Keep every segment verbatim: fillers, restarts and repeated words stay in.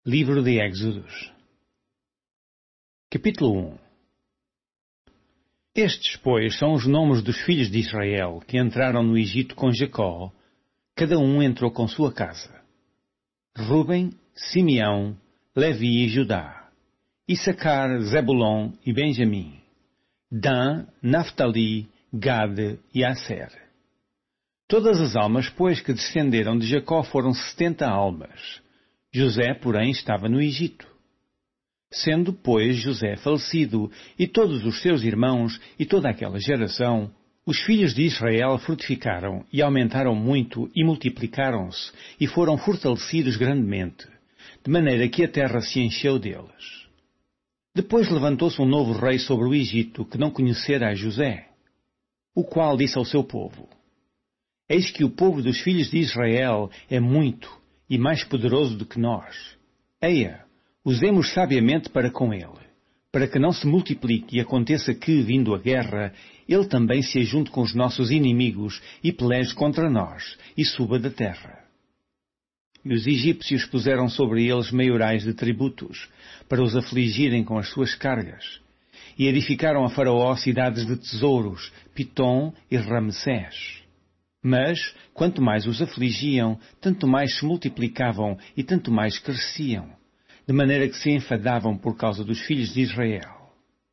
Livro de Êxodos. Capítulo um. Estes, pois, são os nomes dos filhos de Israel que entraram no Egito com Jacó. Cada um entrou com sua casa: Rúben, Simeão, Levi e Judá, Issacar, Zebulon e Benjamim, Dan, Naftali, Gade e Asser. Todas as almas, pois, que descenderam de Jacó foram setenta almas. José, porém, estava no Egito. Sendo, pois, José falecido, e todos os seus irmãos, e toda aquela geração, os filhos de Israel frutificaram, e aumentaram muito, e multiplicaram-se, e foram fortalecidos grandemente, de maneira que a terra se encheu deles. Depois levantou-se um novo rei sobre o Egito, que não conhecera a José, o qual disse ao seu povo: Eis que o povo dos filhos de Israel é muito, e mais poderoso do que nós. Eia, usemos sabiamente para com ele, para que não se multiplique e aconteça que, vindo a guerra, ele também se ajunte com os nossos inimigos e peleje contra nós, e suba da terra. E os egípcios puseram sobre eles maiorais de tributos, para os afligirem com as suas cargas, e edificaram a Faraó cidades de tesouros, Pitom e Ramsés. Mas, quanto mais os afligiam, tanto mais se multiplicavam e tanto mais cresciam, de maneira que se enfadavam por causa dos filhos de Israel.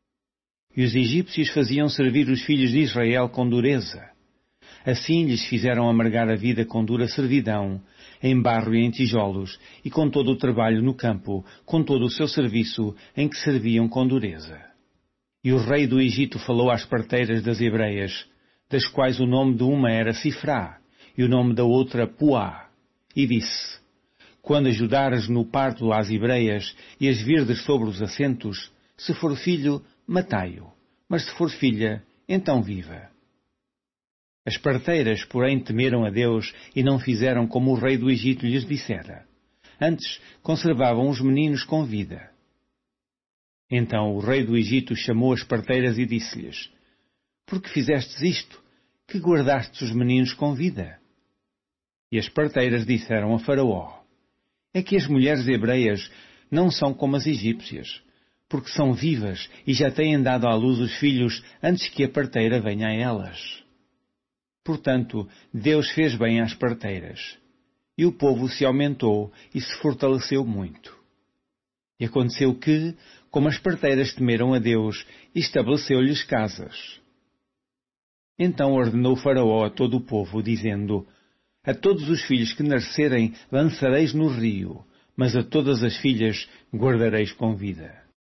E os egípcios faziam servir os filhos de Israel com dureza. Assim lhes fizeram amargar a vida com dura servidão, em barro e em tijolos, e com todo o trabalho no campo, com todo o seu serviço, em que serviam com dureza. E o rei do Egito falou às parteiras das hebreias, das quais o nome de uma era Sifrá, e o nome da outra Puá, e disse: Quando ajudares no parto às hebreias, e as virdes sobre os assentos, se for filho, matai-o, mas se for filha, então viva. As parteiras, porém, temeram a Deus, e não fizeram como o rei do Egito lhes dissera. Antes, conservavam os meninos com vida. Então o rei do Egito chamou as parteiras e disse-lhes: Por que fizestes isto, que guardastes os meninos com vida? E as parteiras disseram a Faraó: É que as mulheres hebreias não são como as egípcias, porque são vivas e já têm dado à luz os filhos antes que a parteira venha a elas. Portanto, Deus fez bem às parteiras, e o povo se aumentou e se fortaleceu muito. E aconteceu que, como as parteiras temeram a Deus, estabeleceu-lhes casas. Então ordenou Faraó a todo o povo, dizendo: A todos os filhos que nascerem lançareis no rio, mas a todas as filhas guardareis com vida.